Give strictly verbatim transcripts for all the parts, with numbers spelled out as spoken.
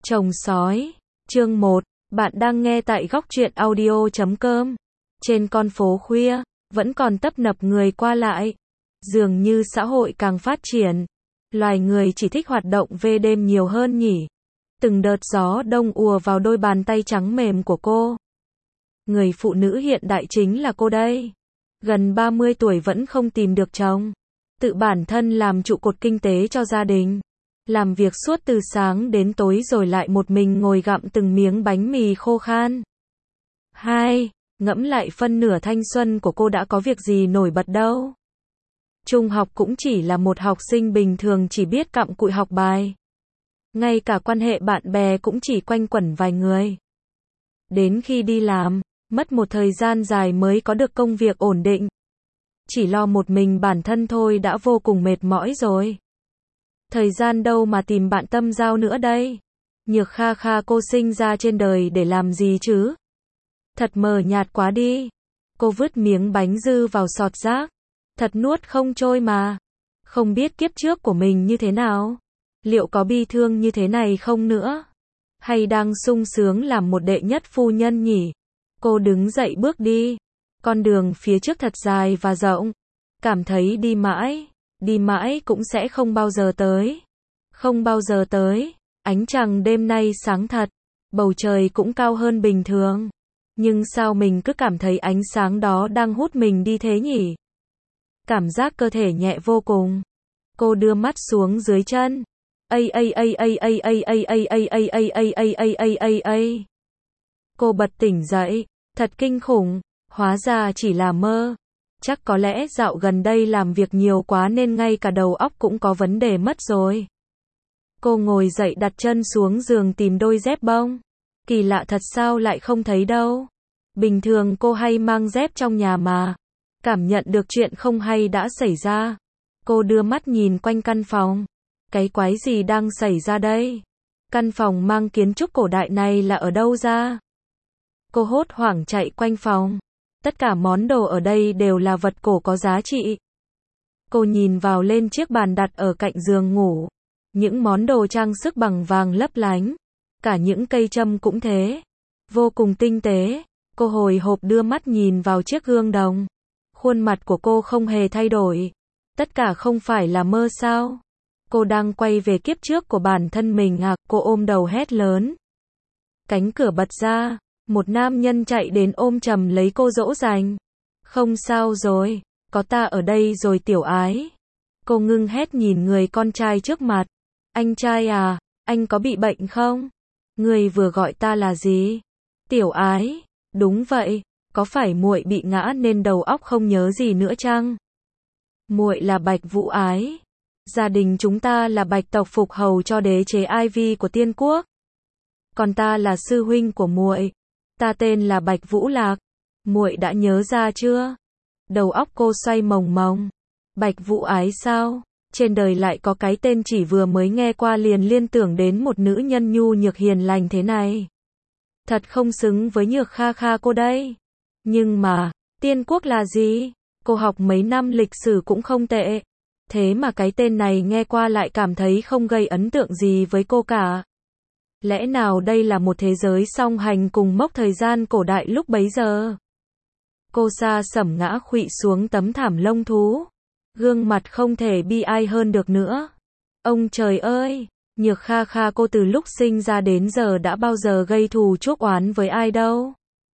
Chồng sói, chương một, bạn đang nghe tại góc truyện audio chấm com. Trên con phố khuya, vẫn còn tấp nập người qua lại. Dường như xã hội càng phát triển, loài người chỉ thích hoạt động về đêm nhiều hơn nhỉ. Từng đợt gió đông ùa vào đôi bàn tay trắng mềm của cô. Người phụ nữ hiện đại chính là cô đây. Gần ba mươi tuổi vẫn không tìm được chồng. Tự bản thân làm trụ cột kinh tế cho gia đình. Làm việc suốt từ sáng đến tối rồi lại một mình ngồi gặm từng miếng bánh mì khô khan. Hai, ngẫm lại phân nửa thanh xuân của cô đã có việc gì nổi bật đâu. Trung học cũng chỉ là một học sinh bình thường chỉ biết cặm cụi học bài. Ngay cả quan hệ bạn bè cũng chỉ quanh quẩn vài người. Đến khi đi làm, mất một thời gian dài mới có được công việc ổn định. Chỉ lo một mình bản thân thôi đã vô cùng mệt mỏi rồi. Thời gian đâu mà tìm bạn tâm giao nữa đây. Nhược Kha Kha, cô sinh ra trên đời để làm gì chứ? Thật mờ nhạt quá đi. Cô vứt miếng bánh dư vào sọt rác. Thật nuốt không trôi mà. Không biết kiếp trước của mình như thế nào. Liệu có bi thương như thế này không nữa? Hay đang sung sướng làm một đệ nhất phu nhân nhỉ? Cô đứng dậy bước đi. Con đường phía trước thật dài và rộng. Cảm thấy đi mãi, đi mãi cũng sẽ không bao giờ tới. Không bao giờ tới. Ánh trăng đêm nay sáng thật. Bầu trời cũng cao hơn bình thường. Nhưng sao mình cứ cảm thấy ánh sáng đó đang hút mình đi thế nhỉ? Cảm giác cơ thể nhẹ vô cùng. Cô đưa mắt xuống dưới chân. Ây ây ây ây ây ây ây ây ây ây ây ây ây ây ây ây ây. Cô bật tỉnh dậy. Thật kinh khủng. Hóa ra chỉ là mơ. Chắc có lẽ dạo gần đây làm việc nhiều quá nên ngay cả đầu óc cũng có vấn đề mất rồi. Cô ngồi dậy đặt chân xuống giường tìm đôi dép bông. Kỳ lạ thật, sao lại không thấy đâu. Bình thường cô hay mang dép trong nhà mà. Cảm nhận được chuyện không hay đã xảy ra. Cô đưa mắt nhìn quanh căn phòng. Cái quái gì đang xảy ra đây? Căn phòng mang kiến trúc cổ đại này là ở đâu ra? Cô hốt hoảng chạy quanh phòng. Tất cả món đồ ở đây đều là vật cổ có giá trị. Cô nhìn vào lên chiếc bàn đặt ở cạnh giường ngủ. Những món đồ trang sức bằng vàng lấp lánh. Cả những cây châm cũng thế. Vô cùng tinh tế. Cô hồi hộp đưa mắt nhìn vào chiếc gương đồng. Khuôn mặt của cô không hề thay đổi. Tất cả không phải là mơ sao? Cô đang quay về kiếp trước của bản thân mình à? Cô ôm đầu hét lớn. Cánh cửa bật ra. Một nam nhân chạy đến ôm chầm lấy cô dỗ dành. Không sao rồi, có ta ở đây rồi tiểu ái. Cô ngưng hét nhìn người con trai trước mặt. Anh trai à, anh có bị bệnh không? Người vừa gọi ta là gì? Tiểu ái, đúng vậy, có phải muội bị ngã nên đầu óc không nhớ gì nữa chăng? Muội là Bạch Vũ Ái. Gia đình chúng ta là Bạch tộc phục hầu cho đế chế Ivy của Tiên Quốc. Còn ta là sư huynh của muội. Ta tên là Bạch Vũ Lạc. Muội đã nhớ ra chưa? Đầu óc cô xoay mồng mồng. Bạch Vũ Ái sao? Trên đời lại có cái tên chỉ vừa mới nghe qua liền liên tưởng đến một nữ nhân nhu nhược hiền lành thế này. Thật không xứng với Nhược Kha Kha cô đây. Nhưng mà, Tiên Quốc là gì? Cô học mấy năm lịch sử cũng không tệ. Thế mà cái tên này nghe qua lại cảm thấy không gây ấn tượng gì với cô cả. Lẽ nào đây là một thế giới song hành cùng mốc thời gian cổ đại lúc bấy giờ? Cô sa sẩm ngã khuỵu xuống tấm thảm lông thú. Gương mặt không thể bi ai hơn được nữa. Ông trời ơi! Nhược Kha Kha, cô từ lúc sinh ra đến giờ đã bao giờ gây thù chuốc oán với ai đâu?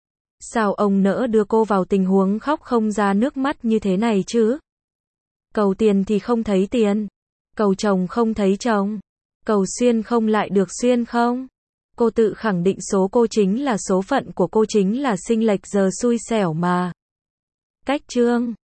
Sao ông nỡ đưa cô vào tình huống khóc không ra nước mắt như thế này chứ? Cầu tiền thì không thấy tiền. Cầu chồng không thấy chồng. Cầu xuyên không lại được xuyên không? Cô tự khẳng định số cô chính là số phận của cô, chính là sinh lệch giờ xui xẻo mà. Cách chương